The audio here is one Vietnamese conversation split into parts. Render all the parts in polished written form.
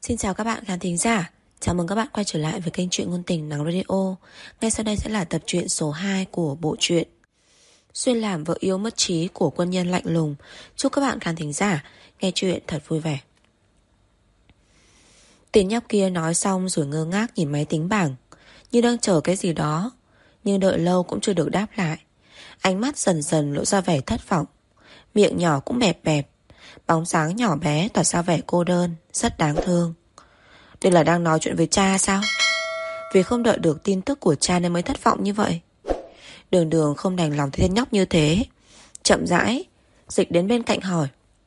Xin chào các bạn khán thính giả. Chào mừng các bạn quay trở lại với kênh truyện ngôn tình Nắng Radio. Ngay sau đây sẽ là tập truyện số 2 của bộ truyện Xuyên làm vợ yêu mất trí của quân nhân lạnh lùng. Chúc các bạn khán thính giả nghe truyện thật vui vẻ. Tên nhóc kia nói xong rồi ngơ ngác nhìn máy tính bảng, như đang chờ cái gì đó, nhưng đợi lâu cũng chưa được đáp lại. Ánh mắt dần dần lộ ra vẻ thất vọng, miệng nhỏ cũng bẹp bẹp, bóng dáng nhỏ bé tỏa ra vẻ cô đơn, rất đáng thương. Đây là đang nói chuyện với cha sao? Vì không đợi được tin tức của cha nên mới thất vọng như vậy. Đường Đường không đành lòng thấy tên nhóc như thế, chậm rãi dịch đến bên cạnh hỏi: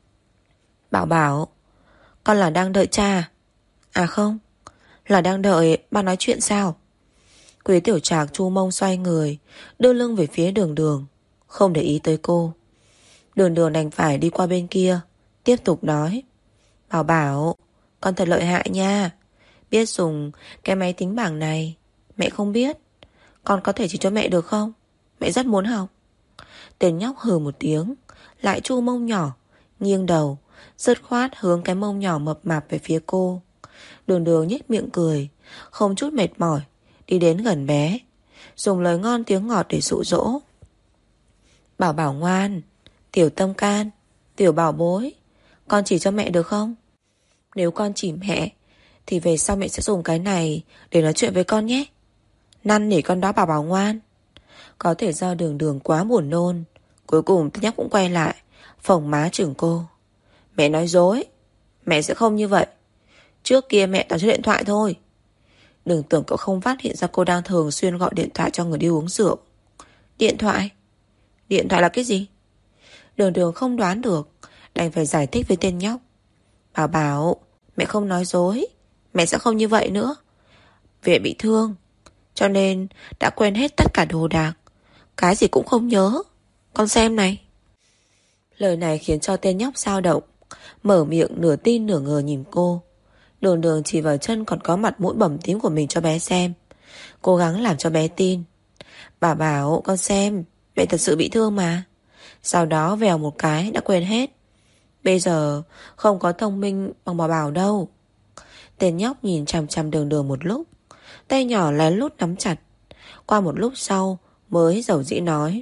Bảo Bảo, con là đang đợi cha? À không, là đang đợi ba nói chuyện sao? Quý Tiểu Trạc chu mông xoay người, đưa lưng về phía Đường Đường, không để ý tới cô. Đường Đường đành phải đi qua bên kia, tiếp tục nói: Bảo Bảo, con thật lợi hại nha, biết dùng cái máy tính bảng này. Mẹ không biết, con có thể chỉ cho mẹ được không? Mẹ rất muốn học. Tên nhóc hừ một tiếng, lại chu mông nhỏ, nghiêng đầu, dứt khoát hướng cái mông nhỏ mập mạp về phía cô. Đường Đường nhếch miệng cười, không chút mệt mỏi, đi đến gần bé, dùng lời ngon tiếng ngọt để dụ dỗ. Bảo Bảo ngoan, tiểu tâm can, tiểu bảo bối, con chỉ cho mẹ được không? Nếu con chỉ mẹ thì về sau mẹ sẽ dùng cái này để nói chuyện với con nhé. Năn nỉ con đó Bảo Bảo ngoan. Có thể do Đường Đường quá buồn nôn, cuối cùng tên nhóc cũng quay lại, phồng má chừng cô. Mẹ nói dối, mẹ sẽ không như vậy. Trước kia mẹ toàn chơi điện thoại thôi. Đừng tưởng cậu không phát hiện ra cô đang thường xuyên gọi điện thoại cho người đi uống rượu. Điện thoại? Điện thoại là cái gì? Đường Đường không đoán được, đành phải giải thích với tên nhóc. Bảo Bảo, mẹ không nói dối, mẹ sẽ không như vậy nữa. Vì bị thương, cho nên đã quên hết tất cả đồ đạc, cái gì cũng không nhớ. Con xem này. Lời này khiến cho tên nhóc dao động, mở miệng nửa tin nửa ngờ nhìn cô. Đường Đường chỉ vào chân còn có mặt mũi bầm tím của mình cho bé xem, cố gắng làm cho bé tin. Bảo Bảo, con xem, mẹ thật sự bị thương mà. Sau đó vèo một cái đã quên hết. Bây giờ không có thông minh bằng Bảo Bảo đâu. Tên nhóc nhìn chằm chằm Đường Đường một lúc, tay nhỏ lén lút nắm chặt. Qua một lúc sau mới dầu dĩ nói: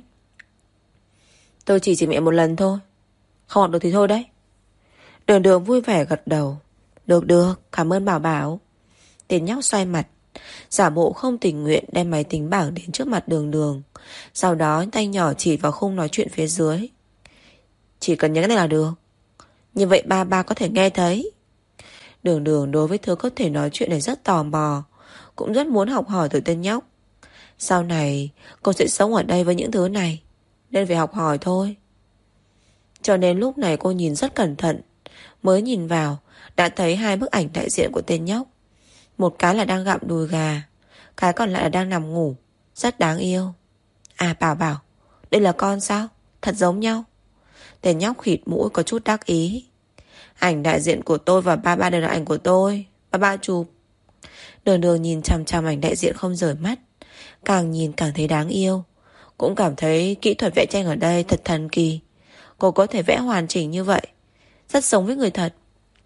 Tôi chỉ mẹ một lần thôi, không học được thì thôi đấy. Đường Đường vui vẻ gật đầu. Được được, cảm ơn Bảo Bảo. Tên nhóc xoay mặt, giả bộ không tình nguyện đem máy tính bảng đến trước mặt Đường Đường. Sau đó tay nhỏ chỉ vào khung nói chuyện phía dưới. Chỉ cần nhấn cái này là được, như vậy ba có thể nghe thấy. Đường Đường đối với thứ có thể nói chuyện này rất tò mò, cũng rất muốn học hỏi từ tên nhóc. Sau này cô sẽ sống ở đây với những thứ này, nên phải học hỏi thôi. Cho nên lúc này cô nhìn rất cẩn thận, mới nhìn vào đã thấy hai bức ảnh đại diện của tên nhóc. Một cái là đang gặm đùi gà, cái còn lại là đang nằm ngủ, rất đáng yêu. À Bảo Bảo, đây là con sao? Thật giống nhau. Tên nhóc khịt mũi có chút đắc ý. Ảnh đại diện của tôi và ba đều là ảnh của tôi, ba chụp. Đường Đường nhìn chằm chằm ảnh đại diện không rời mắt, càng nhìn càng thấy đáng yêu. Cũng cảm thấy kỹ thuật vẽ tranh ở đây thật thần kỳ. Cô có thể vẽ hoàn chỉnh như vậy, rất giống với người thật.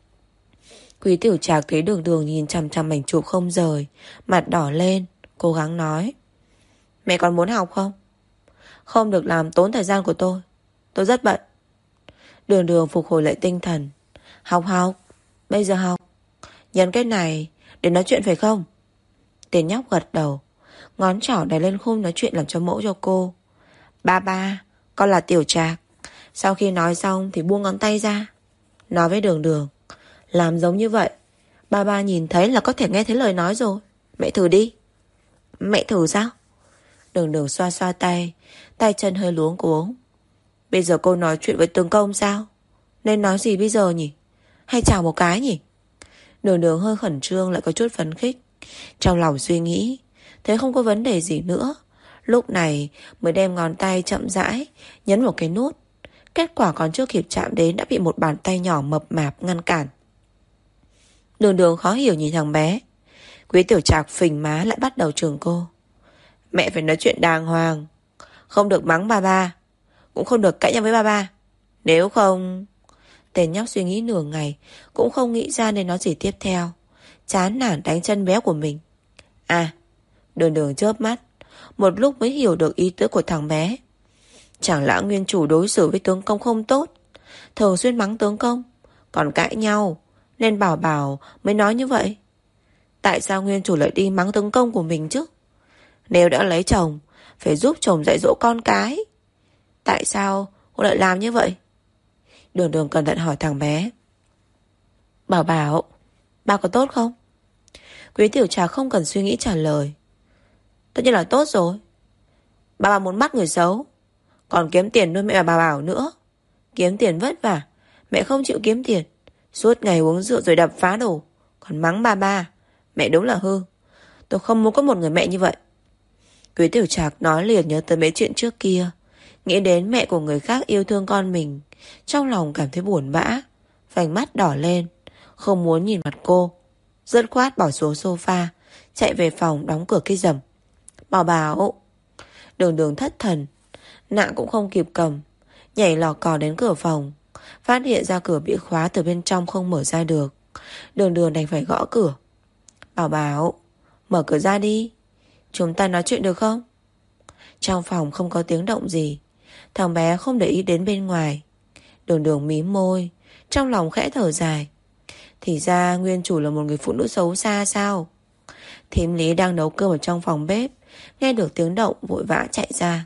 Quý Tiểu Trạc thấy Đường Đường nhìn chằm chằm ảnh chụp không rời, mặt đỏ lên, cố gắng nói: Mẹ còn muốn học không? Không được làm tốn thời gian của tôi rất bận. Đường Đường phục hồi lại tinh thần. Học, bây giờ học. Nhấn cái này để nói chuyện phải không? Tên nhóc gật đầu, ngón trỏ đè lên khung nói chuyện làm cho mẫu cho cô. Ba, con là Tiểu Trạc. Sau khi nói xong thì buông ngón tay ra, nói với Đường Đường: Làm giống như vậy, ba nhìn thấy là có thể nghe thấy lời nói rồi. Mẹ thử đi. Mẹ thử sao? Đường Đường xoa xoa tay, tay chân hơi luống cuống. Bây giờ cô nói chuyện với tướng công sao? Nên nói gì bây giờ nhỉ? Hay chào một cái nhỉ? Đường Đường hơi khẩn trương lại có chút phấn khích. Trong lòng suy nghĩ, thấy không có vấn đề gì nữa, lúc này mới đem ngón tay chậm rãi nhấn một cái nút. Kết quả còn chưa kịp chạm đến đã bị một bàn tay nhỏ mập mạp ngăn cản. Đường Đường khó hiểu nhìn thằng bé. Quý Tiểu Trạc phình má lại bắt đầu chừng cô. Mẹ phải nói chuyện đàng hoàng, không được mắng ba, cũng không được cãi nhau với ba. Nếu không... Tên nhóc suy nghĩ nửa ngày cũng không nghĩ ra nên nói gì tiếp theo. chán nản đánh chân béo của mình. À, Đường Đường chớp mắt, một lúc mới hiểu được ý tứ của thằng bé. Chẳng lẽ nguyên chủ đối xử với tướng công không tốt, thường xuyên mắng tướng công, còn cãi nhau, nên Bảo Bảo mới nói như vậy? Tại sao nguyên chủ lại đi mắng tướng công của mình chứ? Nếu đã lấy chồng, phải giúp chồng dạy dỗ con cái. Tại sao cô lại làm như vậy? Đường Đường cẩn thận hỏi thằng bé. Bảo Bảo, ba có tốt không? Quý Tiểu Trà không cần suy nghĩ trả lời. Tất nhiên là tốt rồi. Bà muốn bắt người xấu, còn kiếm tiền nuôi mẹ và bà Bảo nữa. Kiếm tiền vất vả, mẹ không chịu kiếm tiền, suốt ngày uống rượu rồi đập phá đồ, còn mắng ba. Mẹ đúng là hư. Tôi không muốn có một người mẹ như vậy. Quý Tiểu Trạc nói liền nhớ tới mấy chuyện trước kia, nghĩ đến mẹ của người khác yêu thương con mình, trong lòng cảm thấy buồn bã, vành mắt đỏ lên, không muốn nhìn mặt cô. Dứt khoát bỏ xuống sofa, chạy về phòng đóng cửa cái rầm. Bảo Bảo. Đường Đường thất thần, nạng cũng không kịp cầm, nhảy lò cò đến cửa phòng, phát hiện ra cửa bị khóa từ bên trong không mở ra được. Đường Đường đành phải gõ cửa. Bảo Bảo, mở cửa ra đi, chúng ta nói chuyện được không? Trong phòng không có tiếng động gì, thằng bé không để ý đến bên ngoài. Đường Đường mím môi, trong lòng khẽ thở dài. Thì ra nguyên chủ là một người phụ nữ xấu xa sao? Thím Lý đang nấu cơm ở trong phòng bếp, nghe được tiếng động vội vã chạy ra.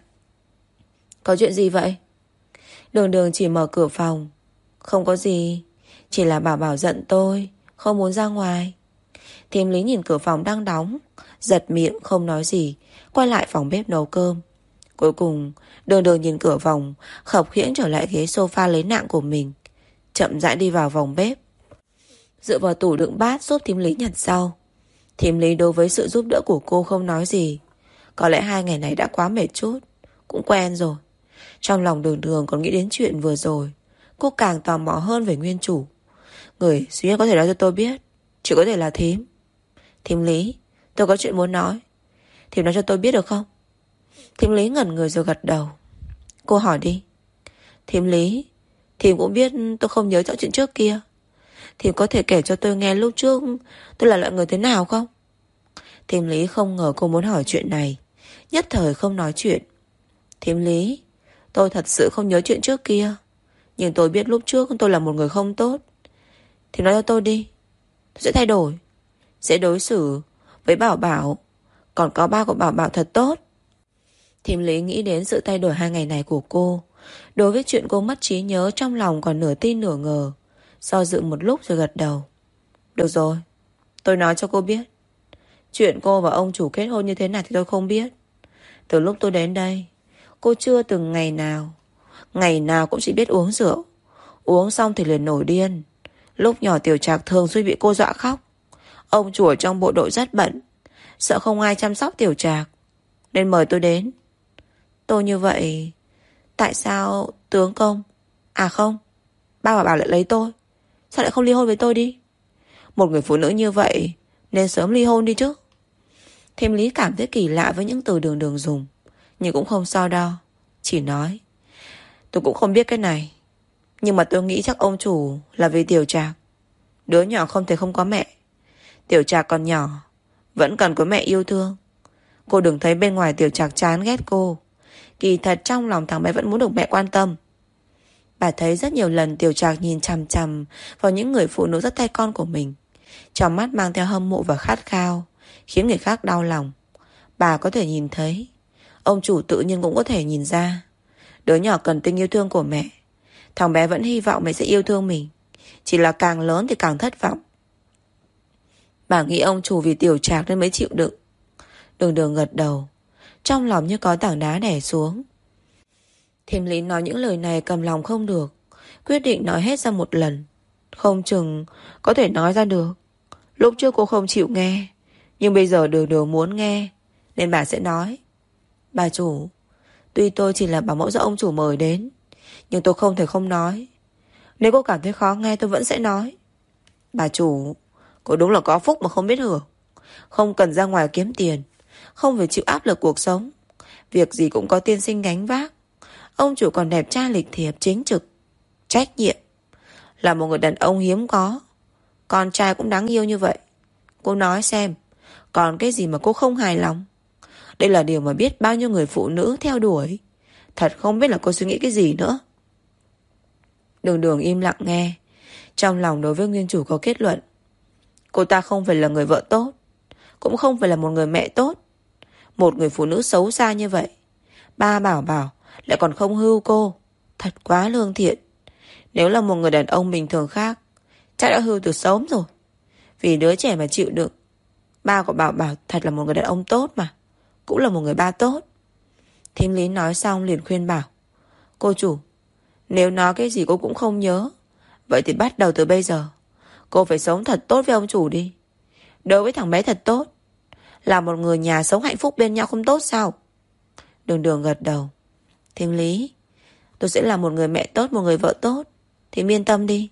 Có chuyện gì vậy? Đường Đường chỉ mở cửa phòng. Không có gì, chỉ là Bảo Bảo giận tôi, không muốn ra ngoài. Thím Lý nhìn cửa phòng đang đóng, giật miệng không nói gì, quay lại phòng bếp nấu cơm. Cuối cùng Đường Đường nhìn cửa phòng, khập khiễng trở lại ghế sofa lấy nạng của mình, chậm rãi đi vào phòng bếp, dựa vào tủ đựng bát giúp thím Lý nhặt rau. Thím Lý đối với sự giúp đỡ của cô không nói gì. Có lẽ 2 ngày này đã quá mệt chút, cũng quen rồi. Trong lòng Đường Đường còn nghĩ đến chuyện vừa rồi, cô càng tò mò hơn về nguyên chủ. Người duy nhất có thể nói cho tôi biết chỉ có thể là thím. Thím Lý, tôi có chuyện muốn nói, thím nói cho tôi biết được không? Thím Lý ngẩn người rồi gật đầu. Cô hỏi đi. Thím Lý, thím cũng biết tôi không nhớ rõ chuyện trước kia, thím có thể kể cho tôi nghe lúc trước tôi là loại người thế nào không? Thím Lý không ngờ cô muốn hỏi chuyện này, nhất thời không nói chuyện. Thím Lý, tôi thật sự không nhớ chuyện trước kia, nhưng tôi biết lúc trước tôi là một người không tốt. Thím nói cho tôi đi, tôi sẽ thay đổi, sẽ đối xử với Bảo Bảo, còn có ba của Bảo Bảo thật tốt. Thím Lý nghĩ đến sự thay đổi 2 ngày này của cô. Đối với chuyện cô mất trí nhớ, trong lòng còn nửa tin nửa ngờ, do dự một lúc rồi gật đầu. Được rồi, tôi nói cho cô biết. Chuyện cô và ông chủ kết hôn như thế nào thì tôi không biết. Từ lúc tôi đến đây, cô chưa từng ngày nào cũng chỉ biết uống rượu, uống xong thì liền nổi điên. Lúc nhỏ Tiểu Trạc thường xuyên bị cô dọa khóc. Ông chủ ở trong bộ đội rất bận, sợ không ai chăm sóc Tiểu Trạc, nên mời tôi đến. Tôi như vậy, tại sao tướng công, à không, ba bà bảo lại lấy tôi? Sao lại không ly hôn với tôi đi? Một người phụ nữ như vậy nên sớm ly hôn đi chứ. Thím Lý cảm thấy kỳ lạ với những từ Đường Đường dùng, nhưng cũng không so đo, chỉ nói. Tôi cũng không biết cái này, nhưng mà tôi nghĩ chắc ông chủ là vì Tiểu Trạc. Đứa nhỏ không thể không có mẹ. Tiểu Trạc còn nhỏ, vẫn cần có mẹ yêu thương. Cô đừng thấy bên ngoài Tiểu Trạc chán ghét cô, kỳ thật trong lòng thằng bé vẫn muốn được mẹ quan tâm. Bà thấy rất nhiều lần Tiểu Trạc nhìn chằm chằm vào những người phụ nữ rất tay con của mình, trong mắt mang theo hâm mộ và khát khao, khiến người khác đau lòng. Bà có thể nhìn thấy, ông chủ tự nhiên cũng có thể nhìn ra. Đứa nhỏ cần tình yêu thương của mẹ. Thằng bé vẫn hy vọng mẹ sẽ yêu thương mình, chỉ là càng lớn thì càng thất vọng. Bà nghĩ ông chủ vì Tiểu Trạc nên mới chịu đựng. Đường Đường gật đầu, trong lòng như có tảng đá đè xuống. Thím Lý nói những lời này cầm lòng không được, quyết định nói hết ra một lần. Không chừng có thể nói ra được. Lúc trước cô không chịu nghe, nhưng bây giờ Đường Đường muốn nghe, nên bà sẽ nói. Bà chủ, tuy tôi chỉ là bảo mẫu do ông chủ mời đến, nhưng tôi không thể không nói. Nếu cô cảm thấy khó nghe tôi vẫn sẽ nói. Bà chủ, cô đúng là có phúc mà không biết hưởng. Không cần ra ngoài kiếm tiền, không phải chịu áp lực cuộc sống, việc gì cũng có tiên sinh gánh vác. Ông chủ còn đẹp trai lịch thiệp, chính trực, trách nhiệm, là một người đàn ông hiếm có. Con trai cũng đáng yêu như vậy, Cô nói xem, còn cái gì mà cô không hài lòng? Đây là điều mà biết bao nhiêu người phụ nữ theo đuổi. Thật không biết là cô suy nghĩ cái gì nữa. Đường Đường im lặng nghe. Trong lòng đối với nguyên chủ có kết luận. Cô ta không phải là người vợ tốt, cũng không phải là một người mẹ tốt. Một người phụ nữ xấu xa như vậy, ba bảo bảo lại còn không hưu cô. Thật quá lương thiện. Nếu là một người đàn ông bình thường khác, chắc đã hưu từ sớm rồi. Vì đứa trẻ mà chịu đựng. Ba của Bảo Bảo thật là một người đàn ông tốt mà, cũng là một người ba tốt. Thím Lý nói xong liền khuyên bảo. Cô chủ, nếu nói cái gì cô cũng không nhớ, vậy thì bắt đầu từ bây giờ cô phải sống thật tốt với ông chủ đi. Đối với thằng bé thật tốt. Là một người nhà sống hạnh phúc bên nhau không tốt sao? Đường Đường gật đầu. Thím Lý, tôi sẽ là một người mẹ tốt, một người vợ tốt. Thím yên tâm đi.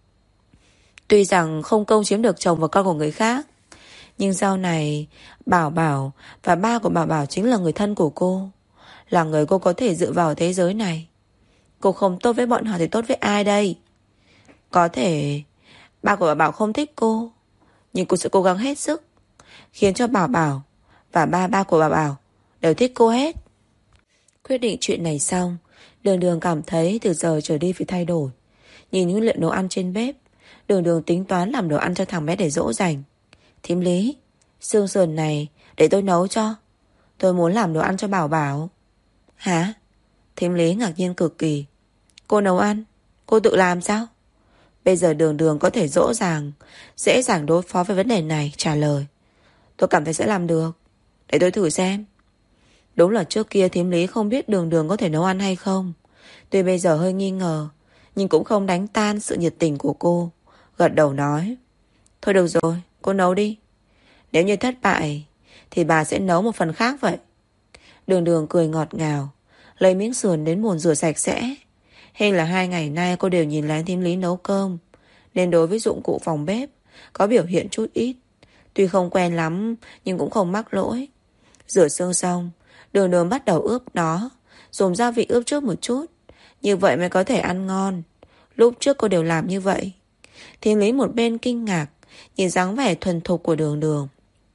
Tuy rằng không công chiếm được chồng và con của người khác, nhưng sau này Bảo Bảo và ba của Bảo Bảo chính là người thân của cô, là người cô có thể dựa vào thế giới này. Cô không tốt với bọn họ thì tốt với ai đây? Có thể ba của Bảo Bảo không thích cô, nhưng cô sẽ cố gắng hết sức khiến cho Bảo Bảo và ba của Bảo Bảo đều thích cô hết. Quyết định chuyện này xong, Đường Đường cảm thấy từ giờ trở đi phải thay đổi. Nhìn những lượng đồ ăn trên bếp, Đường Đường tính toán làm đồ ăn cho thằng bé để dỗ dành. Thím Lý, xương sườn này để tôi nấu cho. Tôi muốn làm đồ ăn cho Bảo Bảo. Hả? Thím Lý ngạc nhiên cực kỳ. Cô nấu ăn? Cô tự làm sao? Bây giờ Đường Đường có thể dỗ dàng, dễ dàng đối phó với vấn đề này, trả lời. Tôi cảm thấy sẽ làm được. Để tôi thử xem. Đúng là trước kia thím Lý không biết Đường Đường có thể nấu ăn hay không. Tuy bây giờ hơi nghi ngờ, nhưng cũng không đánh tan sự nhiệt tình của cô. Gật đầu nói. Thôi được rồi, cô nấu đi. Nếu như thất bại thì bà sẽ nấu một phần khác vậy. Đường Đường cười ngọt ngào, lấy miếng sườn đến bồn rửa sạch sẽ. Hay là 2 ngày nay cô đều nhìn lén thím Lý nấu cơm, nên đối với dụng cụ phòng bếp có biểu hiện chút ít. Tuy không quen lắm nhưng cũng không mắc lỗi. Rửa xương xong, Đường Đường bắt đầu ướp nó, dùng gia vị ướp trước một chút. Như vậy mới có thể ăn ngon. Lúc trước cô đều làm như vậy. Thím Lý một bên kinh ngạc nhìn dáng vẻ thuần thục của Đường Đường.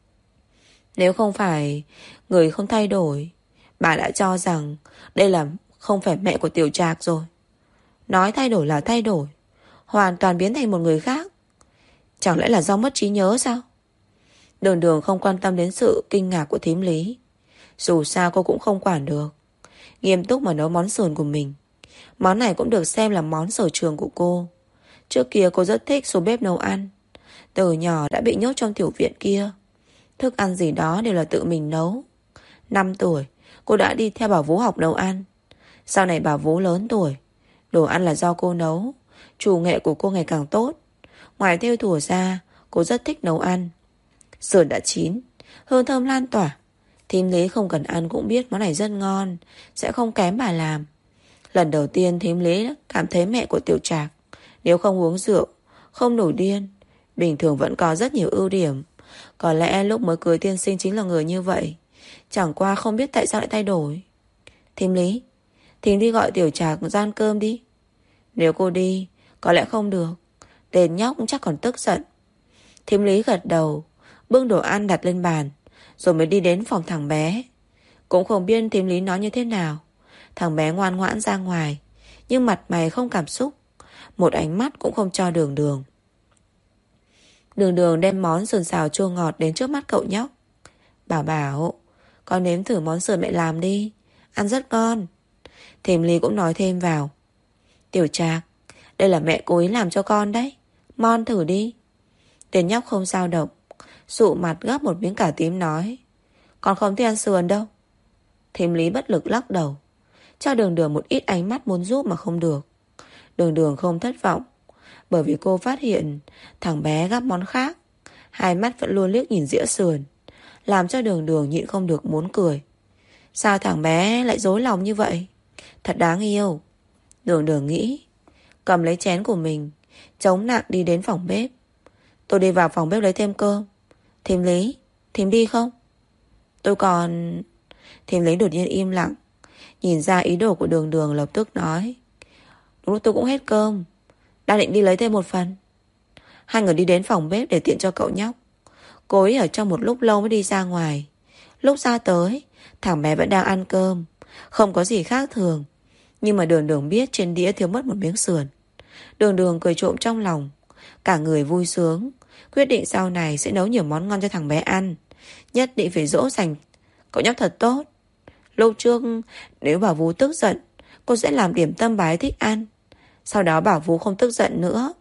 Nếu không phải người không thay đổi, bà đã cho rằng đây là không phải mẹ của Tiểu Trạc rồi. Nói thay đổi là thay đổi, hoàn toàn biến thành một người khác. Chẳng lẽ là do mất trí nhớ sao? Đường Đường không quan tâm đến sự kinh ngạc của thím Lý. Dù sao cô cũng không quản được. Nghiêm túc mà nấu món sườn của mình. Món này cũng được xem là món sở trường của cô. Trước kia cô rất thích xuống bếp nấu ăn. Từ nhỏ đã bị nhốt trong tiểu viện kia. Thức ăn gì đó đều là tự mình nấu. 5 tuổi cô đã đi theo bà Vú học nấu ăn. Sau này bà Vú lớn tuổi, đồ ăn là do cô nấu. Chủ nghệ của cô ngày càng tốt. Ngoài thêu thùa ra, cô rất thích nấu ăn. Sườn đã chín, hương thơm lan tỏa. Thím Lý không cần ăn cũng biết món này rất ngon, sẽ không kém bà làm. Lần đầu tiên thím Lý cảm thấy mẹ của Tiểu Trạc, nếu không uống rượu, không nổi điên, bình thường vẫn có rất nhiều ưu điểm. Có lẽ lúc mới cưới tiên sinh chính là người như vậy. Chẳng qua không biết tại sao lại thay đổi. Thím Lý, thím đi gọi Tiểu Trạc ra ăn cơm đi. Nếu cô đi, có lẽ không được. Tên nhóc cũng chắc còn tức giận. Thím Lý gật đầu, bưng đồ ăn đặt lên bàn, rồi mới đi đến phòng thằng bé. Cũng không biết thím Lý nói như thế nào. Thằng bé ngoan ngoãn ra ngoài, nhưng mặt mày không cảm xúc, một ánh mắt cũng không cho Đường Đường. Đường Đường đem món sườn xào chua ngọt đến trước mắt cậu nhóc. Bảo Bảo, con nếm thử món sườn mẹ làm đi, ăn rất ngon. Thím Lý cũng nói thêm vào. Tiểu Trạc, đây là mẹ cố ý làm cho con đấy, mon thử đi. Tên nhóc không dao động, sụ mặt gắp một miếng cà tím nói. Con không thích ăn sườn đâu. Thím Lý bất lực lắc đầu, cho Đường Đường một ít ánh mắt muốn giúp mà không được. Đường Đường không thất vọng, bởi vì cô phát hiện thằng bé gắp món khác, hai mắt vẫn luôn liếc nhìn dĩa sườn, làm cho Đường Đường nhịn không được muốn cười. Sao thằng bé lại dối lòng như vậy? Thật đáng yêu. Đường Đường nghĩ, cầm lấy chén của mình, chống nặng đi đến phòng bếp. Tôi đi vào phòng bếp lấy thêm cơm. Thím Lý, thím đi không? Tôi còn... Thím Lý đột nhiên im lặng, nhìn ra ý đồ của Đường Đường lập tức nói. Đúng lúc tôi cũng hết cơm, đang định đi lấy thêm một phần. Hai người đi đến phòng bếp để tiện cho cậu nhóc. Cô ấy ở trong một lúc lâu mới đi ra ngoài. Lúc ra tới, thằng bé vẫn đang ăn cơm, không có gì khác thường. Nhưng mà Đường Đường biết trên đĩa thiếu mất một miếng sườn. Đường Đường cười trộm trong lòng, cả người vui sướng, quyết định sau này sẽ nấu nhiều món ngon cho thằng bé ăn. Nhất định phải dỗ dành cậu nhóc thật tốt. Lúc trước nếu Bảo Vũ tức giận, cô sẽ làm điểm tâm bà ấy thích ăn. Sau đó Bảo Vũ không tức giận nữa.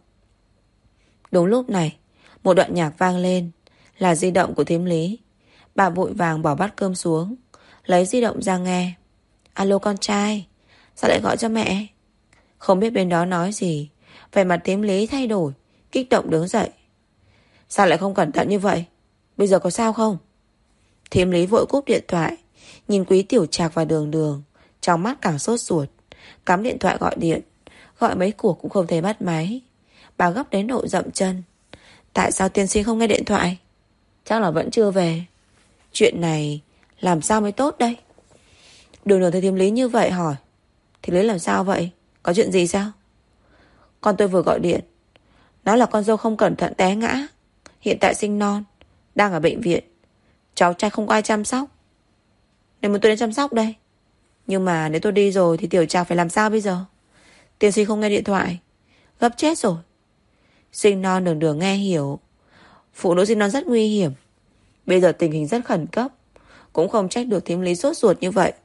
Đúng lúc này, một đoạn nhạc vang lên, là di động của thím Lý. Bà vội vàng bỏ bát cơm xuống, lấy di động ra nghe. Alo con trai, sao lại gọi cho mẹ? Không biết bên đó nói gì, vẻ mặt thím Lý thay đổi, kích động đứng dậy. Sao lại không cẩn thận như vậy? Bây giờ có sao không? Thím Lý vội cúp điện thoại, nhìn Quý Tiểu Trạc và Đường Đường, trong mắt càng sốt ruột, cắm điện thoại gọi điện. Gọi mấy cuộc cũng không thấy bắt máy. Bà gấp đến độ dậm chân. Tại sao tiên sinh không nghe điện thoại? Chắc là vẫn chưa về. Chuyện này làm sao mới tốt đây? Đường Đường thấy thím Lý như vậy hỏi. Thím Lý làm sao vậy? Có chuyện gì sao? Con tôi vừa gọi điện, nói là con dâu không cẩn thận té ngã, hiện tại sinh non, đang ở bệnh viện. Cháu trai không có ai chăm sóc, nên muốn tôi đến chăm sóc đây. Nhưng mà nếu tôi đi rồi thì Tiểu Trạc phải làm sao bây giờ? Tiên sinh không nghe điện thoại, gấp chết rồi. Sinh non Đường Đường nghe hiểu. Phụ nữ sinh non rất nguy hiểm. Bây giờ tình hình rất khẩn cấp, cũng không trách được thím Lý sốt ruột như vậy.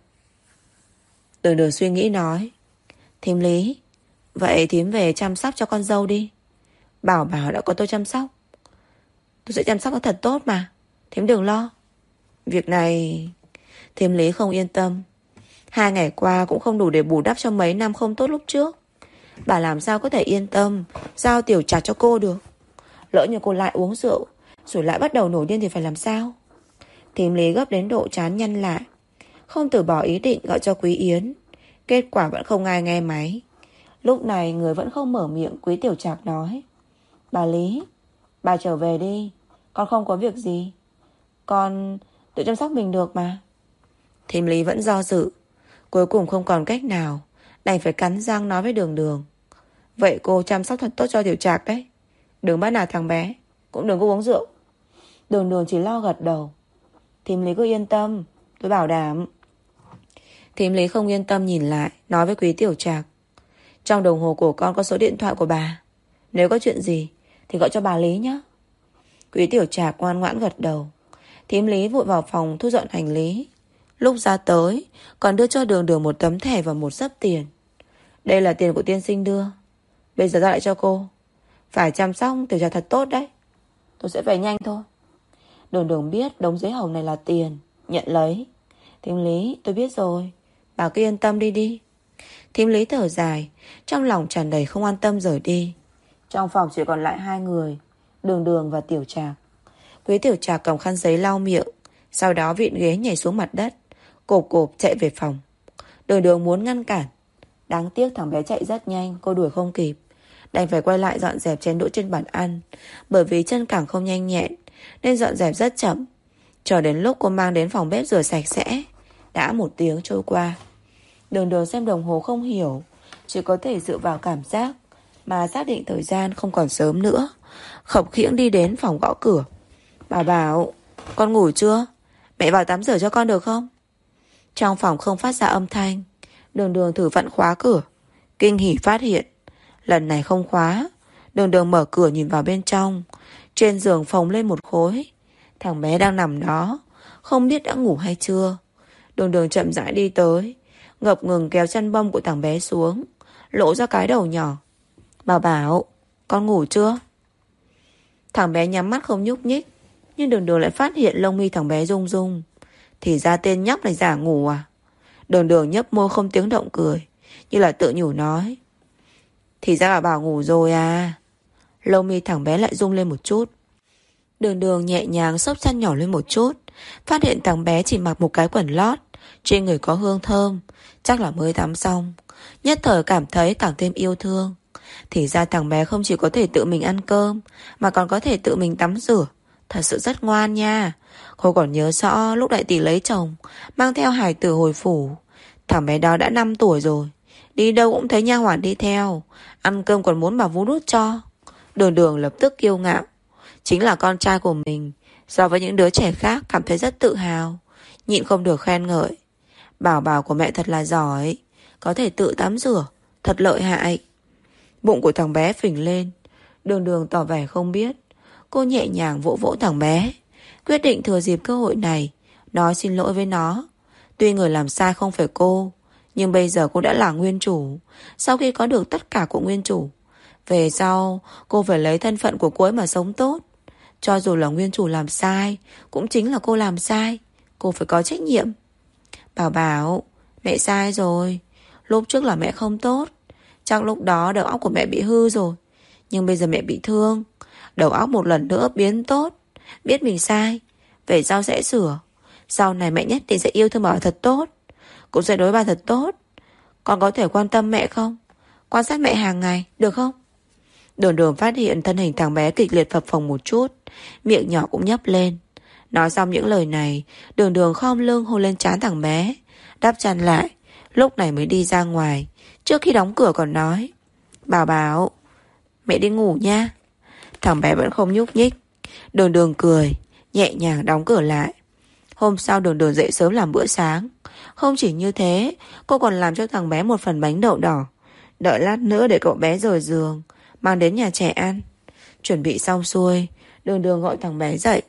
Đường Đường suy nghĩ nói. Thím Lý, vậy thím về chăm sóc cho con dâu đi. Bảo Bảo đã có tôi chăm sóc. Tôi sẽ chăm sóc nó thật tốt mà, thím đừng lo. Việc này thím Lý không yên tâm. 2 ngày qua cũng không đủ để bù đắp cho mấy năm không tốt lúc trước. Bà làm sao có thể yên tâm giao Tiểu Trạc cho cô được? Lỡ như cô lại uống rượu rồi lại bắt đầu nổi điên thì phải làm sao? Thím Lý gấp đến độ chán nhăn lại, không từ bỏ ý định gọi cho Quý Yến. Kết quả vẫn không ai nghe máy. Lúc này người vẫn không mở miệng. Quý Tiểu Trạc nói. Bà Lý, bà trở về đi, con không có việc gì, con tự chăm sóc mình được mà. Thím Lý vẫn do dự. Cuối cùng không còn cách nào, đành phải cắn răng nói với Đường Đường. Vậy cô chăm sóc thật tốt cho Tiểu Trạc đấy, đừng bắt nạt thằng bé, cũng đừng có uống rượu. Đường Đường chỉ lo gật đầu. Thím Lý cứ yên tâm, tôi bảo đảm. Thím Lý không yên tâm nhìn lại, nói với Quý Tiểu Trạc. Trong đồng hồ của con có số điện thoại của bà, nếu có chuyện gì thì gọi cho bà Lý nhé. Quý Tiểu Trạc ngoan ngoãn gật đầu. Thím Lý vội vào phòng thu dọn hành lý. Lúc ra tới còn đưa cho Đường Đường một tấm thẻ và một xấp tiền. Đây là tiền của tiên sinh đưa, bây giờ giao lại cho cô. Phải chăm sóc Tiểu Trạc thật tốt đấy. Tôi sẽ về nhanh thôi. Đường Đường biết đống giấy hồng này là tiền, nhận lấy. Thím Lý, tôi biết rồi, bà cứ yên tâm đi. Thím Lý thở dài, trong lòng tràn đầy không an tâm rời đi. Trong phòng chỉ còn lại 2 người, Đường Đường và Tiểu Trạc. Quý Tiểu Trạc cầm khăn giấy lau miệng, sau đó vịn ghế nhảy xuống mặt đất, cộp cộp chạy về phòng. Đường Đường muốn ngăn cản, đáng tiếc thằng bé chạy rất nhanh, cô đuổi không kịp, đành phải quay lại dọn dẹp chén đũa trên bàn ăn. Bởi vì chân càng không nhanh nhẹn nên dọn dẹp rất chậm. Chờ đến lúc cô mang đến phòng bếp rửa sạch sẽ, đã 1 tiếng trôi qua. Đường Đường xem đồng hồ không hiểu, chỉ có thể dựa vào cảm giác mà xác định thời gian không còn sớm nữa. Khập khiễng đi đến phòng gõ cửa. Bà Bảo, con ngủ chưa? Mẹ vào tắm rửa cho con được không? Trong phòng không phát ra âm thanh. Đường Đường thử vặn khóa cửa, kinh hỉ phát hiện lần này không khóa. Đường Đường mở cửa nhìn vào bên trong. Trên giường phồng lên một khối, thằng bé đang nằm đó, không biết đã ngủ hay chưa. Đường Đường chậm rãi đi tới, ngập ngừng kéo chăn bông của thằng bé xuống, lộ ra cái đầu nhỏ. Bà Bảo, con ngủ chưa? Thằng bé nhắm mắt không nhúc nhích, nhưng Đường Đường lại phát hiện lông mi thằng bé rung rung. Thì ra tên nhóc này giả ngủ à? Đường Đường nhấp môi không tiếng động cười, như là tự nhủ nói. Thì ra bà Bảo ngủ rồi à? Lông mi thằng bé lại rung lên một chút. Đường Đường nhẹ nhàng xốc chăn nhỏ lên một chút, phát hiện thằng bé chỉ mặc một cái quần lót, trên người có hương thơm, chắc là mới tắm xong. Nhất thời cảm thấy càng thêm yêu thương. Thì ra thằng bé không chỉ có thể tự mình ăn cơm, mà còn có thể tự mình tắm rửa. Thật sự rất ngoan nha. Cô còn nhớ rõ lúc đại tỷ lấy chồng, mang theo hài tử hồi phủ. Thằng bé đó đã 5 tuổi rồi, đi đâu cũng thấy nha hoàn đi theo, ăn cơm còn muốn bà vú đút cho. Đường Đường lập tức kiêu ngạo. Chính là con trai của mình So với những đứa trẻ khác cảm thấy rất tự hào, nhịn không được khen ngợi. Bảo bảo của mẹ thật là giỏi, có thể tự tắm rửa, thật lợi hại. Bụng của thằng bé phình lên. Đường Đường tỏ vẻ không biết. Cô nhẹ nhàng vỗ vỗ thằng bé, quyết định thừa dịp cơ hội này nói xin lỗi với nó. Tuy người làm sai không phải cô, nhưng bây giờ cô đã là nguyên chủ. Sau khi có được tất cả của nguyên chủ, về sau cô phải lấy thân phận của cô ấy mà sống tốt. Cho dù là nguyên chủ làm sai, cũng chính là cô làm sai. Cô phải có trách nhiệm. Bảo bảo, mẹ sai rồi. Lúc trước là mẹ không tốt. Chắc lúc đó đầu óc của mẹ bị hư rồi. Nhưng bây giờ mẹ bị thương, đầu óc một lần nữa biến tốt. Biết mình sai, về sau sẽ sửa. Sau này mẹ nhất định sẽ yêu thương bảo thật tốt, cũng sẽ đối bà thật tốt. Con có thể quan tâm mẹ không? Quan sát mẹ hàng ngày, được không? Đường Đường phát hiện thân hình thằng bé kịch liệt phập phồng một chút, miệng nhỏ cũng nhấp lên. Nói xong những lời này, Đường Đường khom lưng hôn lên trán thằng bé, đắp chăn lại, lúc này mới đi ra ngoài. Trước khi đóng cửa còn nói: Bảo bảo, mẹ đi ngủ nha. Thằng bé vẫn không nhúc nhích. Đường Đường cười, nhẹ nhàng đóng cửa lại. Hôm sau Đường Đường dậy sớm làm bữa sáng. Không chỉ như thế, cô còn làm cho thằng bé một phần bánh đậu đỏ, đợi lát nữa để cậu bé rời giường mang đến nhà trẻ ăn. Chuẩn bị xong xuôi, Đường Đường gọi thằng bé dậy.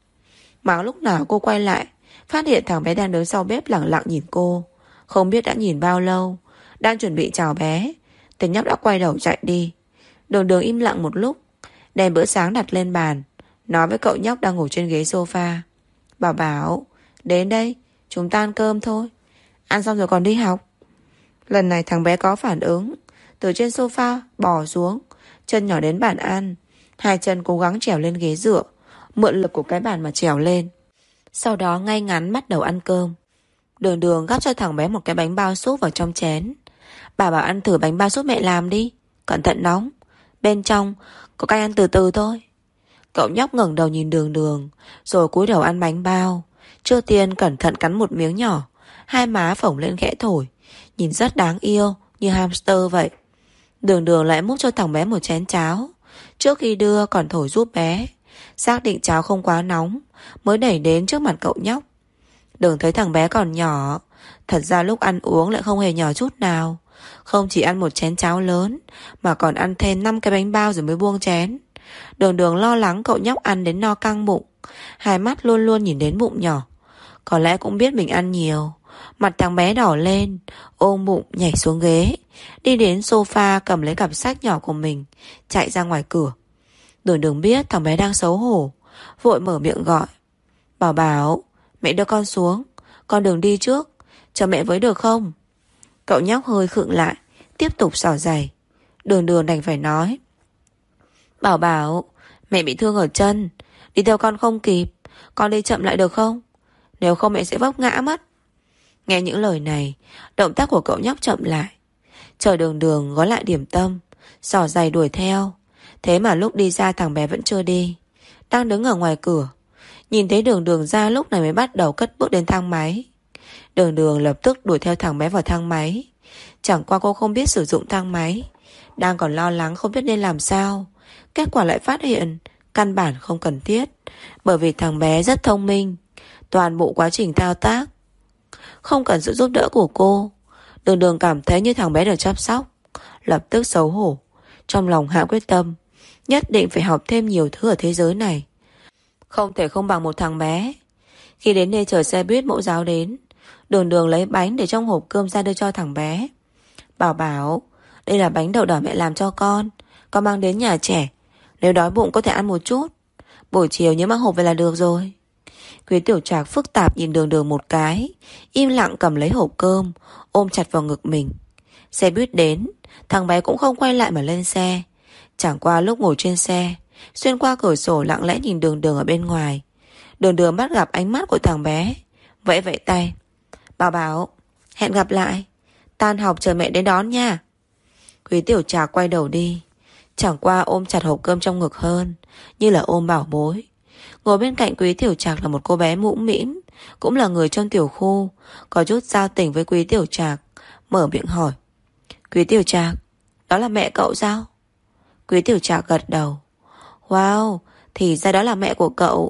Mà lúc nào cô quay lại, phát hiện thằng bé đang đứng sau bếp lẳng lặng nhìn cô. Không biết đã nhìn bao lâu. Đang chuẩn bị chào bé, tên nhóc đã quay đầu chạy đi. Đường Đường im lặng một lúc, đem bữa sáng đặt lên bàn, nói với cậu nhóc đang ngồi trên ghế sofa: Bảo bảo, đến đây, chúng ta ăn cơm thôi. Ăn xong rồi còn đi học. Lần này thằng bé có phản ứng, từ trên sofa bò xuống, chân nhỏ đến bàn ăn, hai chân cố gắng trèo lên ghế dựa, mượn lực của cái bàn mà trèo lên. Sau đó ngay ngắn bắt đầu ăn cơm. Đường Đường gắp cho thằng bé một cái bánh bao súp vào trong chén. Bà bảo ăn thử bánh bao súp mẹ làm đi, cẩn thận nóng, bên trong có cay, ăn từ từ thôi. Cậu nhóc ngẩng đầu nhìn Đường Đường, rồi cúi đầu ăn bánh bao. Trước tiên cẩn thận cắn một miếng nhỏ, hai má phồng lên khẽ thổi, nhìn rất đáng yêu, như hamster vậy. Đường Đường lại múc cho thằng bé một chén cháo. Trước khi đưa còn thổi giúp bé, xác định cháo không quá nóng, mới đẩy đến trước mặt cậu nhóc. Đường thấy thằng bé còn nhỏ, thật ra lúc ăn uống lại không hề nhỏ chút nào. Không chỉ ăn một chén cháo lớn, mà còn ăn thêm 5 cái bánh bao rồi mới buông chén. Đường Đường lo lắng cậu nhóc ăn đến no căng bụng, hai mắt luôn luôn nhìn đến bụng nhỏ. Có lẽ cũng biết mình ăn nhiều. Mặt thằng bé đỏ lên, ôm bụng nhảy xuống ghế, đi đến sofa cầm lấy cặp sách nhỏ của mình, chạy ra ngoài cửa. Đường Đường biết thằng bé đang xấu hổ, vội mở miệng gọi: Bảo bảo, mẹ đưa con xuống, con đừng đi trước, chờ mẹ với được không? Cậu nhóc hơi khựng lại, tiếp tục xỏ giày. Đường Đường đành phải nói: Bảo bảo, mẹ bị thương ở chân, đi theo con không kịp, con đi chậm lại được không? Nếu không mẹ sẽ vấp ngã mất. Nghe những lời này, động tác của cậu nhóc chậm lại. Chờ Đường Đường gói lại điểm tâm, xỏ giày đuổi theo. Thế mà lúc đi ra thằng bé vẫn chưa đi, đang đứng ở ngoài cửa. Nhìn thấy Đường Đường ra lúc này mới bắt đầu cất bước đến thang máy. Đường Đường lập tức đuổi theo thằng bé vào thang máy. Chẳng qua cô không biết sử dụng thang máy, đang còn lo lắng không biết nên làm sao. Kết quả lại phát hiện căn bản không cần thiết, bởi vì thằng bé rất thông minh. Toàn bộ quá trình thao tác không cần sự giúp đỡ của cô. Đường Đường cảm thấy như thằng bé được chăm sóc, lập tức xấu hổ. Trong lòng hạ quyết tâm, nhất định phải học thêm nhiều thứ ở thế giới này, không thể không bằng một thằng bé. Khi đến nơi chờ xe buýt mẫu giáo đến, Đường Đường lấy bánh để trong hộp cơm ra đưa cho thằng bé. Bảo bảo, đây là bánh đậu đỏ mẹ làm cho con mang đến nhà trẻ, nếu đói bụng có thể ăn một chút, buổi chiều nhớ mang hộp về là được rồi. Quý Tiểu Trạc phức tạp nhìn Đường Đường một cái, im lặng cầm lấy hộp cơm, ôm chặt vào ngực mình. Xe buýt đến, thằng bé cũng không quay lại mà lên xe. Chẳng qua lúc ngồi trên xe, xuyên qua cửa sổ lặng lẽ nhìn Đường Đường ở bên ngoài. Đường Đường bắt gặp ánh mắt của thằng bé, vẫy vẫy tay: Bảo bảo, hẹn gặp lại, tan học chờ mẹ đến đón nha. Quý Tiểu Trạc quay đầu đi, chẳng qua ôm chặt hộp cơm trong ngực hơn, như là ôm bảo bối. Ngồi bên cạnh Quý Tiểu Trạc là một cô bé mũm mĩm, cũng là người trong tiểu khu, có chút giao tình với Quý Tiểu Trạc, mở miệng hỏi: Quý Tiểu Trạc, đó là mẹ cậu sao? Quý Tiểu Trạc gật đầu. Wow, thì ra đó là mẹ của cậu.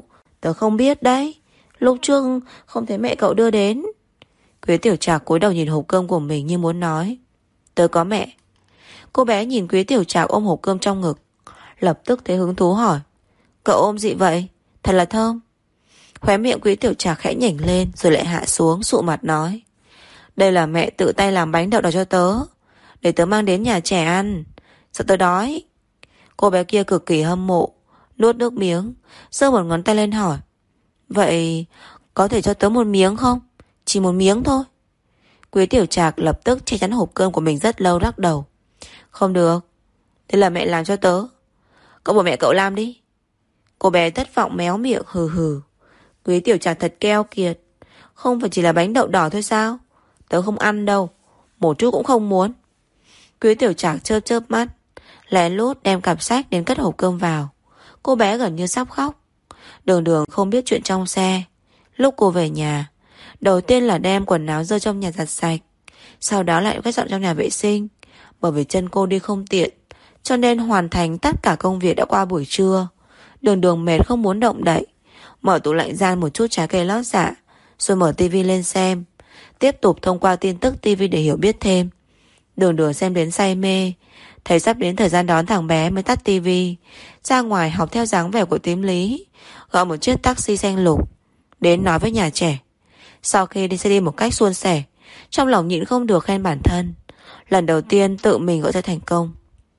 Tớ không biết đấy. Lúc trước không thấy mẹ cậu đưa đến. Quý Tiểu Trạc cúi đầu nhìn hộp cơm của mình như muốn nói. Tớ có mẹ. Cô bé nhìn Quý Tiểu Trạc ôm hộp cơm trong ngực, lập tức thấy hứng thú hỏi. Cậu ôm gì vậy? Thật là thơm. Khóe miệng Quý Tiểu Trạc khẽ nhảnh lên rồi lại hạ xuống, sụ mặt nói. Đây là mẹ tự tay làm bánh đậu đỏ cho tớ, để tớ mang đến nhà trẻ ăn. Sợ tớ đói. Cô bé kia cực kỳ hâm mộ, nuốt nước miếng, giơ một ngón tay lên hỏi. Vậy có thể cho tớ một miếng không? Chỉ một miếng thôi. Quý Tiểu Trạc lập tức che chắn hộp cơm của mình rất lâu, lắc đầu. Không được. Đây là mẹ làm cho tớ. Cậu bảo mẹ cậu làm đi. Cô bé thất vọng méo miệng hừ hừ. Quý Tiểu Trạc thật keo kiệt. Không phải chỉ là bánh đậu đỏ thôi sao? Tớ không ăn đâu. Một chút cũng không muốn. Quý Tiểu Trạc chớp chớp mắt, lén lút đem cặp sách đến cất hộp cơm vào. Cô bé gần như sắp khóc. Đường Đường không biết chuyện trong xe. Lúc cô về nhà, đầu tiên là đem quần áo rơi trong nhà giặt sạch, sau đó lại quét dọn trong nhà vệ sinh. Bởi vì chân cô đi không tiện, cho nên hoàn thành tất cả công việc đã qua buổi trưa. Đường Đường mệt không muốn động đậy, mở tủ lạnh ra một chút trái cây lót dạ, rồi mở tivi lên xem, tiếp tục thông qua tin tức tivi để hiểu biết thêm. Đường Đường xem đến say mê, thấy sắp đến thời gian đón thằng bé mới tắt tivi, ra ngoài học theo dáng vẻ của tím Lý, gọi một chiếc taxi xanh lục đến nói với nhà trẻ. Sau khi đi xe đi một cách suôn sẻ, trong lòng nhịn không được khen bản thân, lần đầu tiên tự mình gọi ra thành công.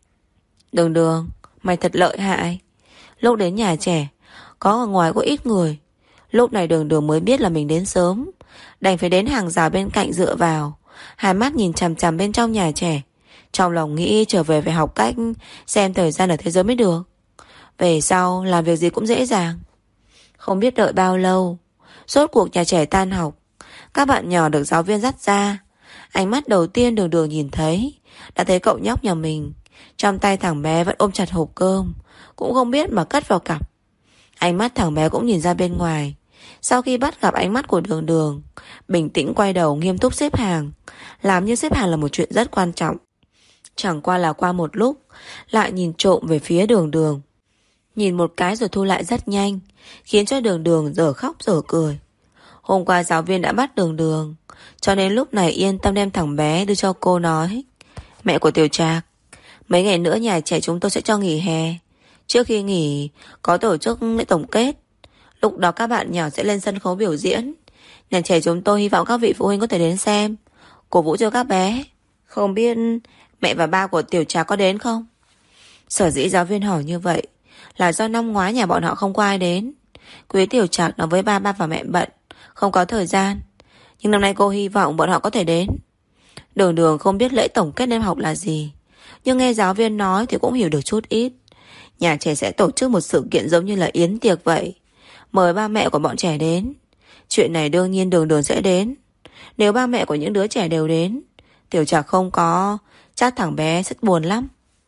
Đường Đường, mày thật lợi hại. Lúc đến nhà trẻ, có ở ngoài có ít người. Lúc này Đường Đường mới biết là mình đến sớm, đành phải đến hàng rào bên cạnh dựa vào, hai mắt nhìn chằm chằm bên trong nhà trẻ. Trong lòng nghĩ trở về phải học cách xem thời gian ở thế giới mới được. Về sau làm việc gì cũng dễ dàng. Không biết đợi bao lâu, rốt cuộc nhà trẻ tan học, các bạn nhỏ được giáo viên dắt ra. Ánh mắt đầu tiên Đường Đường nhìn thấy đã thấy cậu nhóc nhà mình, trong tay thằng bé vẫn ôm chặt hộp cơm, cũng không biết mà cất vào cặp. Ánh mắt thằng bé cũng nhìn ra bên ngoài. Sau khi bắt gặp ánh mắt của Đường Đường, bình tĩnh quay đầu nghiêm túc xếp hàng, làm như xếp hàng là một chuyện rất quan trọng. Chẳng qua là qua một lúc lại nhìn trộm về phía Đường Đường, nhìn một cái rồi thu lại rất nhanh, khiến cho Đường Đường giờ khóc giờ cười. Hôm qua giáo viên đã bắt Đường Đường, cho nên lúc này yên tâm đem thằng bé đưa cho cô, nói. Mẹ của Tiểu Trạc, mấy ngày nữa nhà trẻ chúng tôi sẽ cho nghỉ hè. Trước khi nghỉ có tổ chức lễ tổng kết, lúc đó các bạn nhỏ sẽ lên sân khấu biểu diễn. Nhà trẻ chúng tôi hy vọng các vị phụ huynh có thể đến xem, cổ vũ cho các bé. Không biết mẹ và ba của Tiểu Trạc có đến không? Sở dĩ giáo viên hỏi như vậy là do năm ngoái nhà bọn họ không có ai đến. Quý Tiểu Trạc nói với ba và mẹ bận, không có thời gian. Nhưng năm nay cô hy vọng bọn họ có thể đến. Đường Đường không biết lễ tổng kết năm học là gì, nhưng nghe giáo viên nói thì cũng hiểu được chút ít. Nhà trẻ sẽ tổ chức một sự kiện giống như là yến tiệc vậy, mời ba mẹ của bọn trẻ đến. Chuyện này đương nhiên Đường Đường sẽ đến. Nếu ba mẹ của những đứa trẻ đều đến, Tiểu Trạc không có, chắc thằng bé sẽ buồn lắm.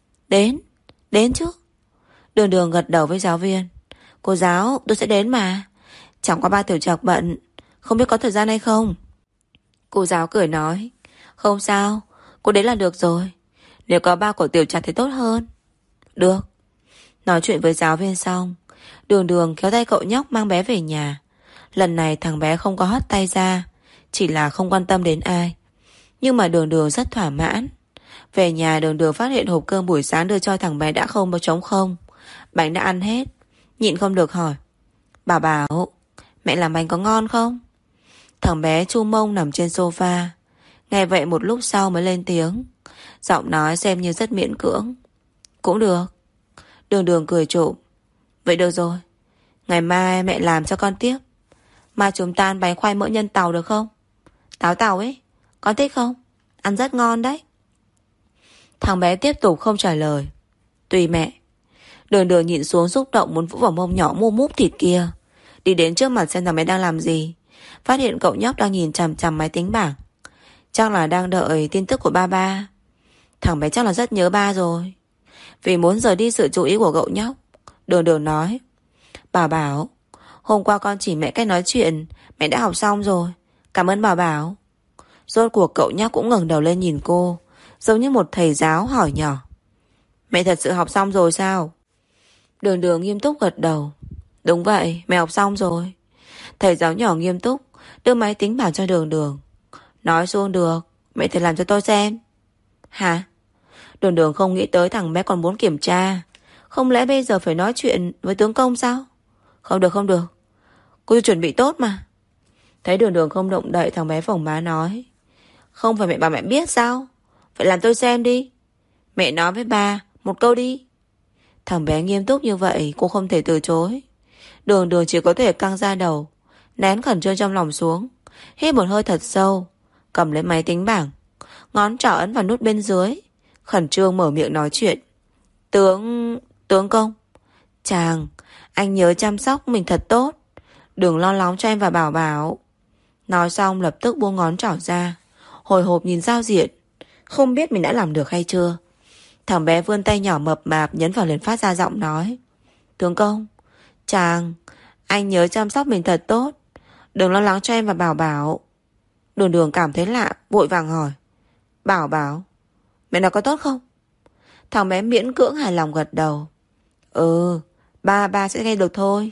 Đến chứ. Đường Đường gật đầu với giáo viên. Cô giáo, tôi sẽ đến mà. Chẳng qua ba Tiểu Trạc bận, không biết có thời gian hay không. Cô giáo cười nói. Không sao, cô đến là được rồi. Nếu có ba của Tiểu Trạc thì tốt hơn. Được. Nói chuyện với giáo viên xong, Đường Đường kéo tay cậu nhóc mang bé về nhà. Lần này thằng bé không có hất tay ra, chỉ là không quan tâm đến ai. Nhưng mà Đường Đường rất thỏa mãn. Về nhà Đường Đường phát hiện hộp cơm buổi sáng đưa cho thằng bé đã không có trống không. Bánh đã ăn hết, nhịn không được hỏi. Bảo Bảo, mẹ làm bánh có ngon không? Thằng bé chu mông nằm trên sofa, nghe vậy một lúc sau mới lên tiếng, giọng nói xem như rất miễn cưỡng. Cũng được. Đường Đường cười trộm. Vậy được rồi, ngày mai mẹ làm cho con tiếp. Mai chúng ta ăn bánh khoai mỡ nhân tàu được không? Táo tàu ấy, con thích không? Ăn rất ngon đấy. Thằng bé tiếp tục không trả lời. Tùy mẹ. Đường Đường nhịn xuống xúc động muốn vỗ vào mông nhỏ mu múp thịt kia, đi đến trước mặt xem thằng bé đang làm gì. Phát hiện cậu nhóc đang nhìn chằm chằm máy tính bảng, chắc là đang đợi tin tức của ba. Thằng bé chắc là rất nhớ ba rồi. Vì muốn rời đi sự chú ý của cậu nhóc, Đường Đường nói. Bảo Bảo, hôm qua con chỉ mẹ cách nói chuyện, mẹ đã học xong rồi. Cảm ơn Bảo Bảo. Rốt cuộc cậu nhóc cũng ngẩng đầu lên nhìn cô, giống như một thầy giáo hỏi nhỏ. Mẹ thật sự học xong rồi sao? Đường Đường nghiêm túc gật đầu. Đúng vậy, mẹ học xong rồi. Thầy giáo nhỏ nghiêm túc đưa máy tính bảng cho Đường Đường. Nói xuống được, mẹ thầy làm cho tôi xem. Hả? Đường Đường không nghĩ tới thằng bé còn muốn kiểm tra. Không lẽ bây giờ phải nói chuyện với tướng công sao? Không được không được, cô chuẩn bị tốt mà. Thấy Đường Đường không động đậy, thằng bé phồng má nói. Không phải mẹ bảo mẹ biết sao? Phải làm tôi xem đi. Mẹ nói với ba một câu đi. Thằng bé nghiêm túc như vậy, cô không thể từ chối. Đường Đường chỉ có thể căng ra đầu, nén khẩn trương trong lòng xuống, hít một hơi thật sâu, cầm lấy máy tính bảng, ngón trỏ ấn vào nút bên dưới, khẩn trương mở miệng nói chuyện. Tướng công, chàng, anh nhớ chăm sóc mình thật tốt, đừng lo lắng cho em và Bảo Bảo. Nói xong lập tức buông ngón trỏ ra, hồi hộp nhìn giao diện, không biết mình đã làm được hay chưa. Thằng bé vươn tay nhỏ mập mạp nhấn vào liền phát ra giọng nói. Tướng công, chàng, anh nhớ chăm sóc mình thật tốt, đừng lo lắng cho em và Bảo Bảo. Đường Đường cảm thấy lạ, vội vàng hỏi. Bảo Bảo, mẹ nói có tốt không? Thằng bé miễn cưỡng hài lòng gật đầu. Ừ, ba sẽ nghe được thôi.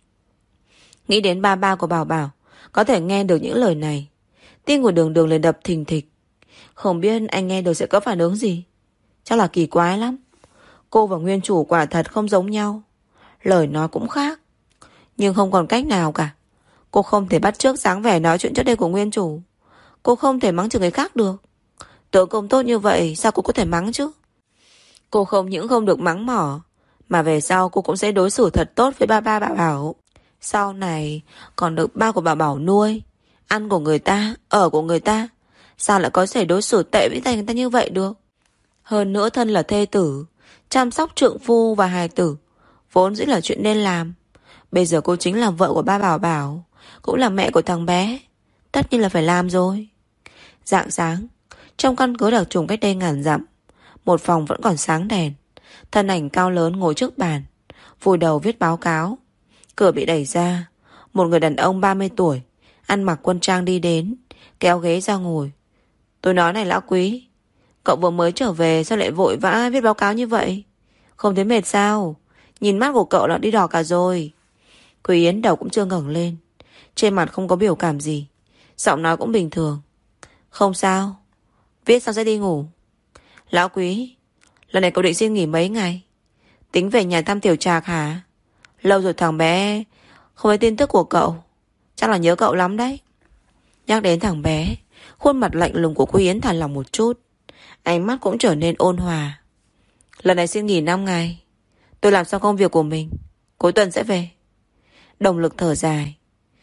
Nghĩ đến ba của Bảo Bảo có thể nghe được những lời này, tim của Đường Đường liền đập thình thịch. Không biết anh nghe được sẽ có phản ứng gì. Chắc là kỳ quái lắm. Cô và nguyên chủ quả thật không giống nhau, lời nói cũng khác, nhưng không còn cách nào cả. Cô không thể bắt chước dáng vẻ nói chuyện trước đây của nguyên chủ. Cô không thể mắng chửi người khác được. Tướng công tốt như vậy, sao cô có thể mắng chứ? Cô không những không được mắng mỏ, mà về sau cô cũng sẽ đối xử thật tốt với ba Bảo Bảo. Sau này còn được ba của Bảo Bảo nuôi, ăn của người ta, ở của người ta. Sao lại có thể đối xử tệ với người ta như vậy được? Hơn nữa thân là thê tử, chăm sóc trượng phu và hài tử vốn dĩ là chuyện nên làm. Bây giờ cô chính là vợ của ba Bảo Bảo, cũng là mẹ của thằng bé, tất nhiên là phải làm rồi. Rạng sáng, trong căn cứ đặc trùng cách đây ngàn dặm, một phòng vẫn còn sáng đèn. Thân ảnh cao lớn ngồi trước bàn, vùi đầu viết báo cáo. Cửa bị đẩy ra, một người đàn ông 30 tuổi, ăn mặc quân trang đi đến, kéo ghế ra ngồi. Tôi nói này lão quý, cậu vừa mới trở về sao lại vội vã viết báo cáo như vậy? Không thấy mệt sao? Nhìn mắt của cậu là đi đỏ cả rồi. Quý Yến đầu cũng chưa ngẩng lên, trên mặt không có biểu cảm gì, giọng nói cũng bình thường. Không sao, viết xong sẽ đi ngủ. Lão quý, lần này cậu định xin nghỉ mấy ngày? Tính về nhà thăm Tiểu Trạc hả? Lâu rồi thằng bé không thấy tin tức của cậu, chắc là nhớ cậu lắm đấy. Nhắc đến thằng bé, khuôn mặt lạnh lùng của Quý Yến thả lỏng một chút, ánh mắt cũng trở nên ôn hòa. Lần này xin nghỉ 5 ngày, tôi làm xong công việc của mình, cuối tuần sẽ về. Đồng Lực thở dài.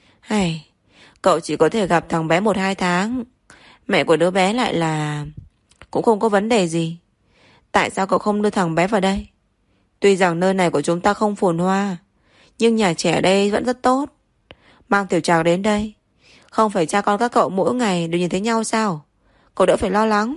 Cậu chỉ có thể gặp thằng bé 1-2 tháng. Mẹ của đứa bé lại là... cũng không có vấn đề gì. Tại sao cậu không đưa thằng bé vào đây? Tuy rằng nơi này của chúng ta không phồn hoa, nhưng nhà trẻ ở đây vẫn rất tốt. Mang Tiểu Trạc đến đây, không phải cha con các cậu mỗi ngày đều nhìn thấy nhau sao? Cậu đỡ phải lo lắng.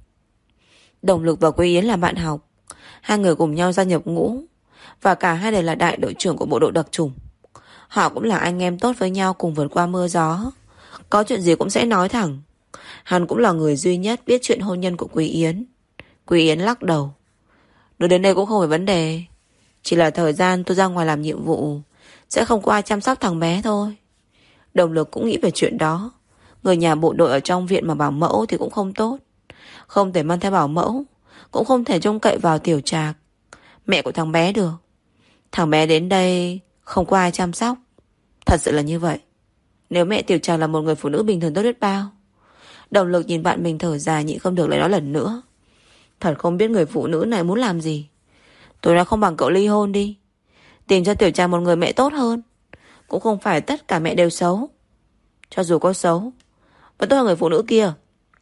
Đồng Lực và Quý Yến là bạn học, hai người cùng nhau gia nhập ngũ, và cả hai đều là đại đội trưởng của bộ đội đặc chủng. Họ cũng là anh em tốt với nhau, cùng vượt qua mưa gió, có chuyện gì cũng sẽ nói thẳng. Hắn cũng là người duy nhất biết chuyện hôn nhân của Quý Yến. Quý Yến lắc đầu. Đưa đến đây cũng không phải vấn đề, chỉ là thời gian tôi ra ngoài làm nhiệm vụ sẽ không có ai chăm sóc thằng bé thôi. Đồng Lực cũng nghĩ về chuyện đó. Người nhà bộ đội ở trong viện mà bảo mẫu thì cũng không tốt, không thể mang theo bảo mẫu, cũng không thể trông cậy vào Tiểu Trạc, mẹ của thằng bé được. Thằng bé đến đây không có ai chăm sóc, thật sự là như vậy. Nếu mẹ Tiểu Trạc là một người phụ nữ bình thường tốt biết bao. Đồng Lực nhìn bạn mình thở dài, nhịn không được lại nói lần nữa. Thật không biết người phụ nữ này muốn làm gì. Tôi đã không bằng cậu ly hôn đi, tìm cho Tiểu Trạc một người mẹ tốt hơn. Cũng không phải tất cả mẹ đều xấu, cho dù có xấu vẫn tốt hơn người phụ nữ kia.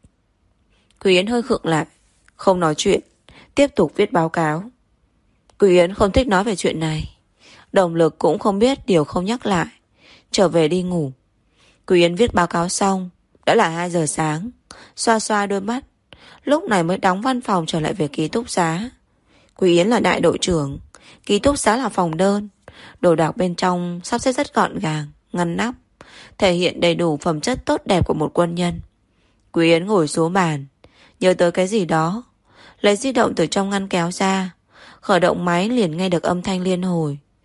Quý Yến hơi khựng lại, không nói chuyện, tiếp tục viết báo cáo. Quý Yến không thích nói về chuyện này. Đồng Lực cũng không biết điều không nhắc lại, trở về đi ngủ. Quý Yến viết báo cáo xong, đã là 2 giờ sáng. Xoa xoa đôi mắt, lúc này mới đóng văn phòng trở lại về ký túc xá. Quý Yến là đại đội trưởng, ký túc xá là phòng đơn. Đồ đạc bên trong sắp xếp rất gọn gàng, ngăn nắp, thể hiện đầy đủ phẩm chất tốt đẹp của một quân nhân. Quý Yến ngồi xuống bàn, nhớ tới cái gì đó, lấy di động từ trong ngăn kéo ra, khởi động máy liền nghe được âm thanh liên hồi.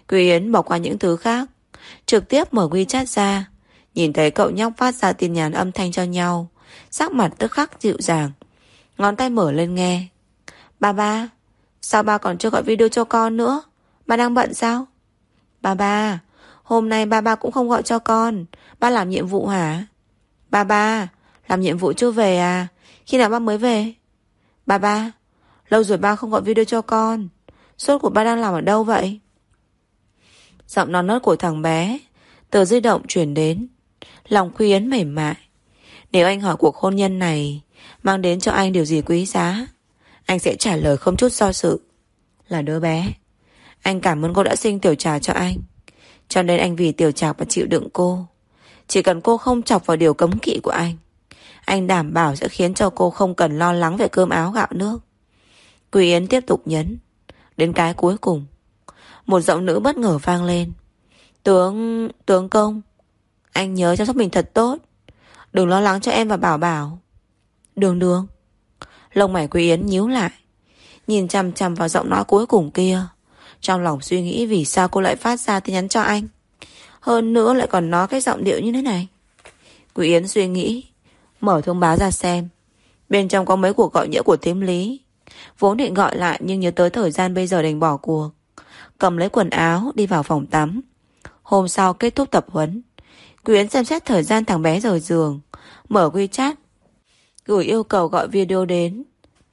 Quý Yến bỏ qua những thứ khác, trực tiếp mở WeChat ra. Nhìn thấy cậu nhóc phát ra tin nhắn âm thanh cho nhau, sắc mặt tức khắc dịu dàng, ngón tay mở lên nghe. Ba, sao ba còn chưa gọi video cho con nữa? Ba đang bận sao? Ba, hôm nay ba cũng không gọi cho con. Ba làm nhiệm vụ hả? Ba, làm nhiệm vụ chưa về à? Khi nào ba mới về? Ba, lâu rồi ba không gọi video cho con. Sốt của ba đang làm ở đâu vậy? Giọng non nớt của thằng bé từ di động chuyển đến. Lòng Quý Yến mềm mại. Nếu anh hỏi cuộc hôn nhân này mang đến cho anh điều gì quý giá, anh sẽ trả lời không chút do dự là đứa bé. Anh cảm ơn cô đã sinh Tiểu Trà cho anh, cho nên anh vì Tiểu Trà mà chịu đựng cô. Chỉ cần cô không chọc vào điều cấm kỵ của anh đảm bảo sẽ khiến cho cô không cần lo lắng về cơm áo gạo nước. Quý Yến tiếp tục nhấn. Đến cái cuối cùng, một giọng nữ bất ngờ vang lên. Tướng công, anh nhớ chăm sóc mình thật tốt, đừng lo lắng cho em và Bảo Bảo. Đường. Lông mày Quý Yến nhíu lại, nhìn chằm chằm vào giọng nói cuối cùng kia. Trong lòng suy nghĩ vì sao cô lại phát ra tin nhắn cho anh, hơn nữa lại còn nói cái giọng điệu như thế này. Quý Yến suy nghĩ, mở thông báo ra xem. Bên trong có mấy cuộc gọi nhỡ của thím Lý. Vốn định gọi lại nhưng nhớ tới thời gian bây giờ đành bỏ cuộc. Cầm lấy quần áo đi vào phòng tắm. Hôm sau kết thúc tập huấn, Quý Yến xem xét thời gian thằng bé rời giường, mở WeChat, gửi yêu cầu gọi video đến.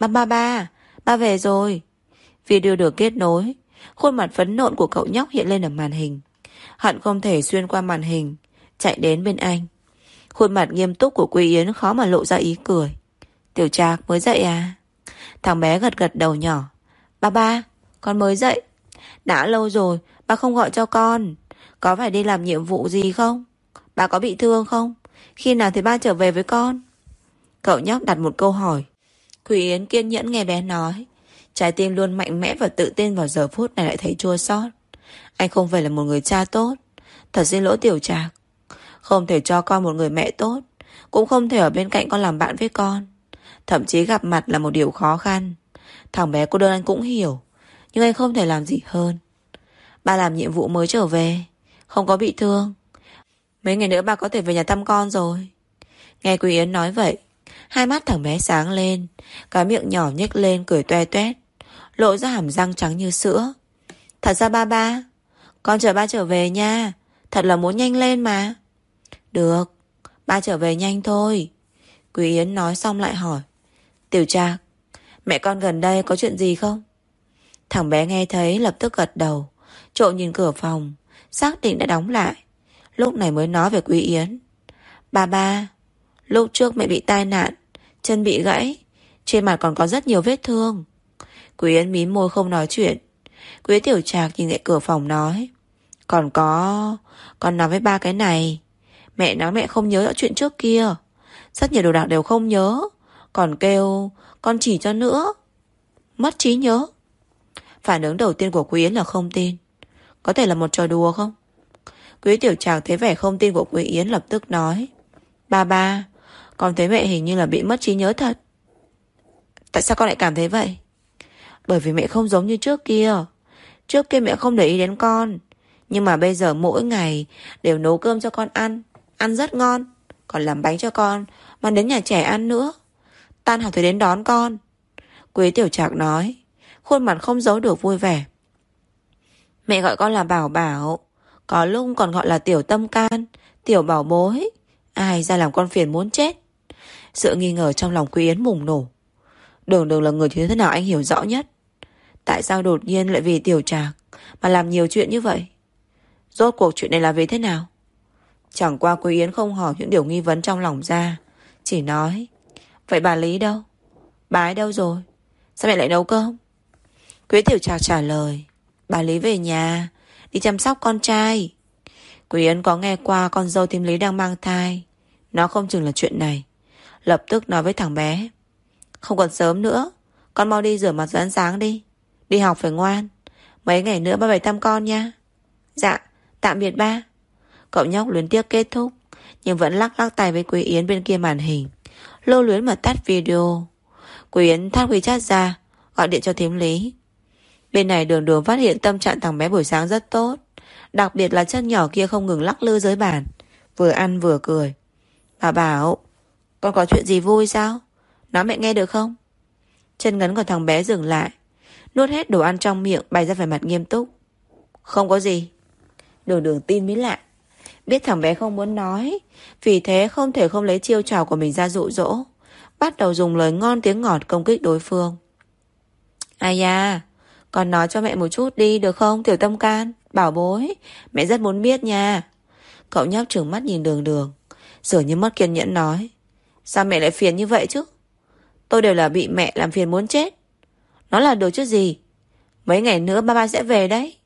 Ba về rồi. Video được kết nối. Khuôn mặt phấn nộn của cậu nhóc hiện lên ở màn hình. Hận không thể xuyên qua màn hình chạy đến bên anh. Khuôn mặt nghiêm túc của Quý Yến khó mà lộ ra ý cười. Tiểu Trạc mới dậy à? Thằng bé gật đầu nhỏ. Ba, con mới dậy. Đã lâu rồi ba không gọi cho con. Có phải đi làm nhiệm vụ gì không? Ba có bị thương không? Khi nào thì ba trở về với con? Cậu nhóc đặt một câu hỏi. Quý Yến kiên nhẫn nghe bé nói. Trái tim luôn mạnh mẽ và tự tin vào giờ phút này lại thấy chua xót. Anh không phải là một người cha tốt. Thật xin lỗi Tiểu Trạc. Không thể cho con một người mẹ tốt, cũng không thể ở bên cạnh con làm bạn với con. Thậm chí gặp mặt là một điều khó khăn. Thằng bé cô đơn anh cũng hiểu, nhưng anh không thể làm gì hơn. Ba làm nhiệm vụ mới trở về, không có bị thương. Mấy ngày nữa ba có thể về nhà thăm con rồi. Nghe Quý Yến nói vậy, hai mắt thằng bé sáng lên, cái miệng nhỏ nhếch lên cười toe toét, lộ ra hàm răng trắng như sữa. Thật ra ba, con chờ ba trở về nha. Thật là muốn nhanh lên mà. Được, ba trở về nhanh thôi. Quý Yến nói xong lại hỏi. Tiểu Trạc, mẹ con gần đây có chuyện gì không? Thằng bé nghe thấy lập tức gật đầu, trộm nhìn cửa phòng, xác định đã đóng lại. Lúc này mới nói về Quý Yến. Ba, lúc trước mẹ bị tai nạn, chân bị gãy, trên mặt còn có rất nhiều vết thương. Quý Yến mím môi không nói chuyện. Quý Tiểu Trạc nhìn lại cửa phòng nói. Còn có, con nói với ba cái này. Mẹ nói mẹ không nhớ rõ chuyện trước kia, rất nhiều đồ đạc đều không nhớ, còn kêu con chỉ cho nữa. Mất trí nhớ. Phản ứng đầu tiên của Quý Yến là không tin. Có thể là một trò đùa không? Quý Tiểu Trạc thấy vẻ không tin của Quý Yến lập tức nói. Ba, con thấy mẹ hình như là bị mất trí nhớ thật. Tại sao con lại cảm thấy vậy? Bởi vì mẹ không giống như trước kia. Trước kia mẹ không để ý đến con, nhưng mà bây giờ mỗi ngày đều nấu cơm cho con ăn, ăn rất ngon, còn làm bánh cho con mang đến nhà trẻ ăn nữa. Tan học thì đến đón con. Quý Tiểu Trạc nói, khuôn mặt không giấu được vui vẻ. Mẹ gọi con là Bảo Bảo, có lúc còn gọi là Tiểu Tâm Can, Tiểu Bảo Bối. Ai ra làm con phiền muốn chết. Sự nghi ngờ trong lòng Quý Yến bùng nổ. Đường là người như thế nào anh hiểu rõ nhất. Tại sao đột nhiên lại vì Tiểu Trạc mà làm nhiều chuyện như vậy? Rốt cuộc chuyện này là vì thế nào? Chẳng qua Quý Yến không hỏi những điều nghi vấn trong lòng ra, chỉ nói. Vậy bà Lý đâu? Bà ấy đâu rồi? Sao mẹ lại nấu cơm? Quý Tiểu Trạc trả lời. Bà Lý về nhà, đi chăm sóc con trai. Quý Yến có nghe qua con dâu thím Lý đang mang thai, nó không chừng là chuyện này. Lập tức nói với thằng bé. Không còn sớm nữa, con mau đi rửa mặt rồi ăn sáng đi. Đi học phải ngoan. Mấy ngày nữa ba về thăm con nha. Dạ, tạm biệt ba. Cậu nhóc luyến tiếc kết thúc, nhưng vẫn lắc tay với Quý Yến bên kia màn hình, lưu luyến mà tắt video. Quý Yến thắt WeChat ra, gọi điện cho thím Lý. Bên này Đường phát hiện tâm trạng thằng bé buổi sáng rất tốt. Đặc biệt là chân nhỏ kia không ngừng lắc lư dưới bàn, vừa ăn vừa cười. Bà bảo, con có chuyện gì vui sao? Nói mẹ nghe được không? Chân ngắn của thằng bé dừng lại, nuốt hết đồ ăn trong miệng, bày ra vẻ mặt nghiêm túc. Không có gì. Đường Đường tin mới lạ. Biết thằng bé không muốn nói, vì thế không thể không lấy chiêu trò của mình ra dụ dỗ, bắt đầu dùng lời ngon tiếng ngọt công kích đối phương. Ai da, con nói cho mẹ một chút đi được không Tiểu Tâm Can, bảo bối, mẹ rất muốn biết nha. Cậu nhóc trừng mắt nhìn Đường Đường, dường như mất kiên nhẫn nói. Sao mẹ lại phiền như vậy chứ? Tôi đều là bị mẹ làm phiền muốn chết. Nó là được chứ gì. Mấy ngày nữa ba sẽ về đấy.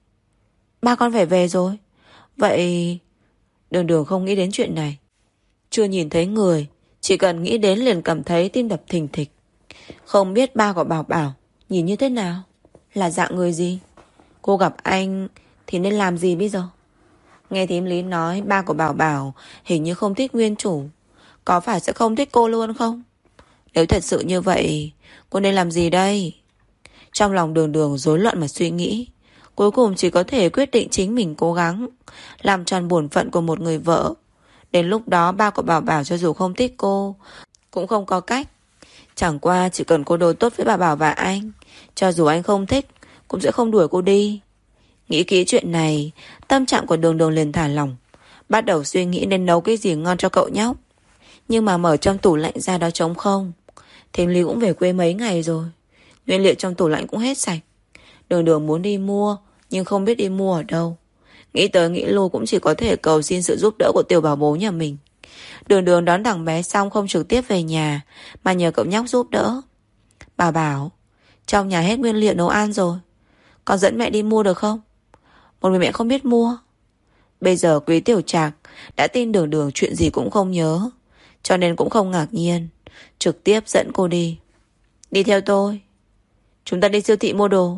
Ba con phải về rồi. Vậy... Đường Đường không nghĩ đến chuyện này. Chưa nhìn thấy người, chỉ cần nghĩ đến liền cảm thấy tim đập thình thịch. Không biết ba của Bảo Bảo nhìn như thế nào, là dạng người gì. Cô gặp anh thì nên làm gì bây giờ? Nghe thím Lý nói ba của Bảo Bảo hình như không thích nguyên chủ. Có phải sẽ không thích cô luôn không? Nếu thật sự như vậy, cô nên làm gì đây? Trong lòng Đường Đường rối loạn mà suy nghĩ. Cuối cùng chỉ có thể quyết định chính mình cố gắng làm tròn bổn phận của một người vợ. Đến lúc đó ba của Bảo Bảo cho dù không thích cô cũng không có cách. Chẳng qua chỉ cần cô đối tốt với bà Bảo và anh, cho dù anh không thích cũng sẽ không đuổi cô đi. Nghĩ kỹ chuyện này, tâm trạng của Đường Đường liền thả lỏng, bắt đầu suy nghĩ nên nấu cái gì ngon cho cậu nhóc. Nhưng mà mở trong tủ lạnh ra đó trống không. Thím Lý cũng về quê mấy ngày rồi, nguyên liệu trong tủ lạnh cũng hết sạch. Đường Đường muốn đi mua, nhưng không biết đi mua ở đâu. Nghĩ tới nghĩ lui cũng chỉ có thể cầu xin sự giúp đỡ của tiểu bảo bố nhà mình. Đường Đường đón thằng bé xong không trực tiếp về nhà, mà nhờ cậu nhóc giúp đỡ. Bà bảo, trong nhà hết nguyên liệu nấu ăn rồi, con dẫn mẹ đi mua được không? Một người mẹ không biết mua. Bây giờ Quý Tiểu Trạc đã tin Đường Đường chuyện gì cũng không nhớ, cho nên cũng không ngạc nhiên, trực tiếp dẫn cô đi. Đi theo tôi. Chúng ta đi siêu thị mua đồ.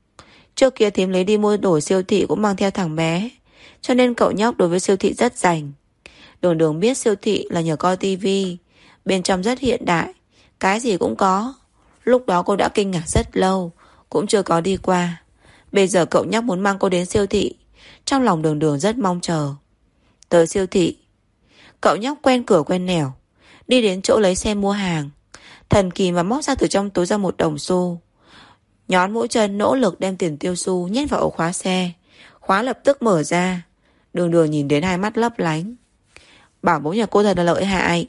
Trước kia thím Lý đi mua đồ siêu thị cũng mang theo thằng bé, cho nên cậu nhóc đối với siêu thị rất rành. Đường Đường biết siêu thị là nhờ coi tivi, bên trong rất hiện đại, cái gì cũng có. Lúc đó cô đã kinh ngạc rất lâu, cũng chưa có đi qua. Bây giờ cậu nhóc muốn mang cô đến siêu thị, trong lòng Đường Đường rất mong chờ. Tới siêu thị, cậu nhóc quen cửa quen nẻo, đi đến chỗ lấy xe mua hàng, thần kỳ mà móc ra từ trong túi ra một đồng xu. Nhón mũi chân nỗ lực đem tiền tiêu xu nhét vào ổ khóa xe, khóa lập tức mở ra. Đường Đường nhìn đến hai mắt lấp lánh. Bảo bố nhà cô thật là lợi hại.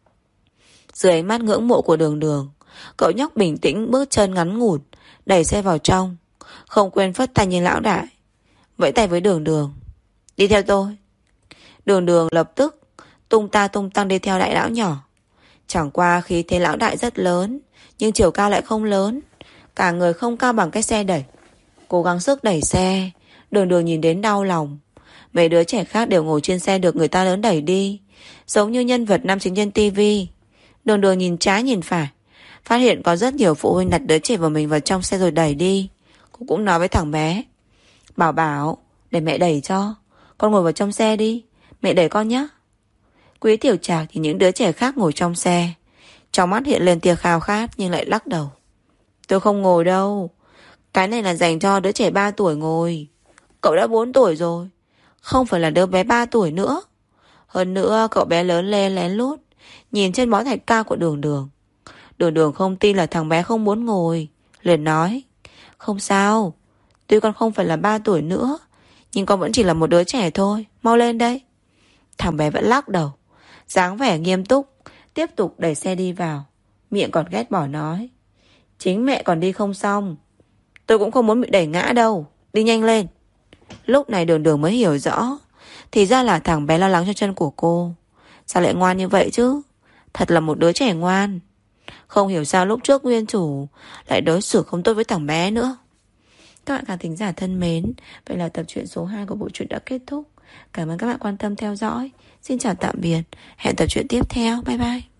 Dưới ánh mắt ngưỡng mộ của Đường Đường, cậu nhóc bình tĩnh bước chân ngắn ngủn đẩy xe vào trong, không quên phất tay nhìn lão đại, vẫy tay với Đường Đường. Đi theo tôi. Đường Đường lập tức tung ta tung tăng đi theo đại lão nhỏ. Chẳng qua khí thế lão đại rất lớn, nhưng chiều cao lại không lớn, cả người không cao bằng cái xe đẩy. Cố gắng sức đẩy xe, Đường Đường nhìn đến đau lòng. Mấy đứa trẻ khác đều ngồi trên xe được người ta lớn đẩy đi, giống như nhân vật nam chính trên tivi. Đường Đường nhìn trái nhìn phải, phát hiện có rất nhiều phụ huynh đặt đứa trẻ của mình vào trong xe rồi đẩy đi. Cô cũng nói với thằng bé, Bảo Bảo, để mẹ đẩy cho, con ngồi vào trong xe đi, mẹ đẩy con nhé. Quý Tiểu Trạc thì những đứa trẻ khác ngồi trong xe, trong mắt hiện lên tia khao khát nhưng lại lắc đầu. Tôi không ngồi đâu, cái này là dành cho đứa trẻ 3 tuổi ngồi. Cậu đã 4 tuổi rồi, không phải là đứa bé 3 tuổi nữa. Hơn nữa cậu bé lớn lên lén lút nhìn trên bó thạch cao của Đường Đường. Đường Đường không tin là thằng bé không muốn ngồi, liền nói, không sao, tuy con không phải là 3 tuổi nữa, nhưng con vẫn chỉ là một đứa trẻ thôi, mau lên đây. Thằng bé vẫn lắc đầu, dáng vẻ nghiêm túc, tiếp tục đẩy xe đi vào, miệng còn ghét bỏ nói, chính mẹ còn đi không xong, tôi cũng không muốn bị đẩy ngã đâu, đi nhanh lên. Lúc này Đường Đường mới hiểu rõ, thì ra là thằng bé lo lắng cho chân của cô. Sao lại ngoan như vậy chứ? Thật là một đứa trẻ ngoan. Không hiểu sao lúc trước nguyên chủ lại đối xử không tốt với thằng bé nữa. Các bạn khán thính giả thân mến, vậy là tập truyện số 2 của bộ truyện đã kết thúc. Cảm ơn các bạn quan tâm theo dõi. Xin chào tạm biệt, hẹn tập truyện tiếp theo. Bye bye.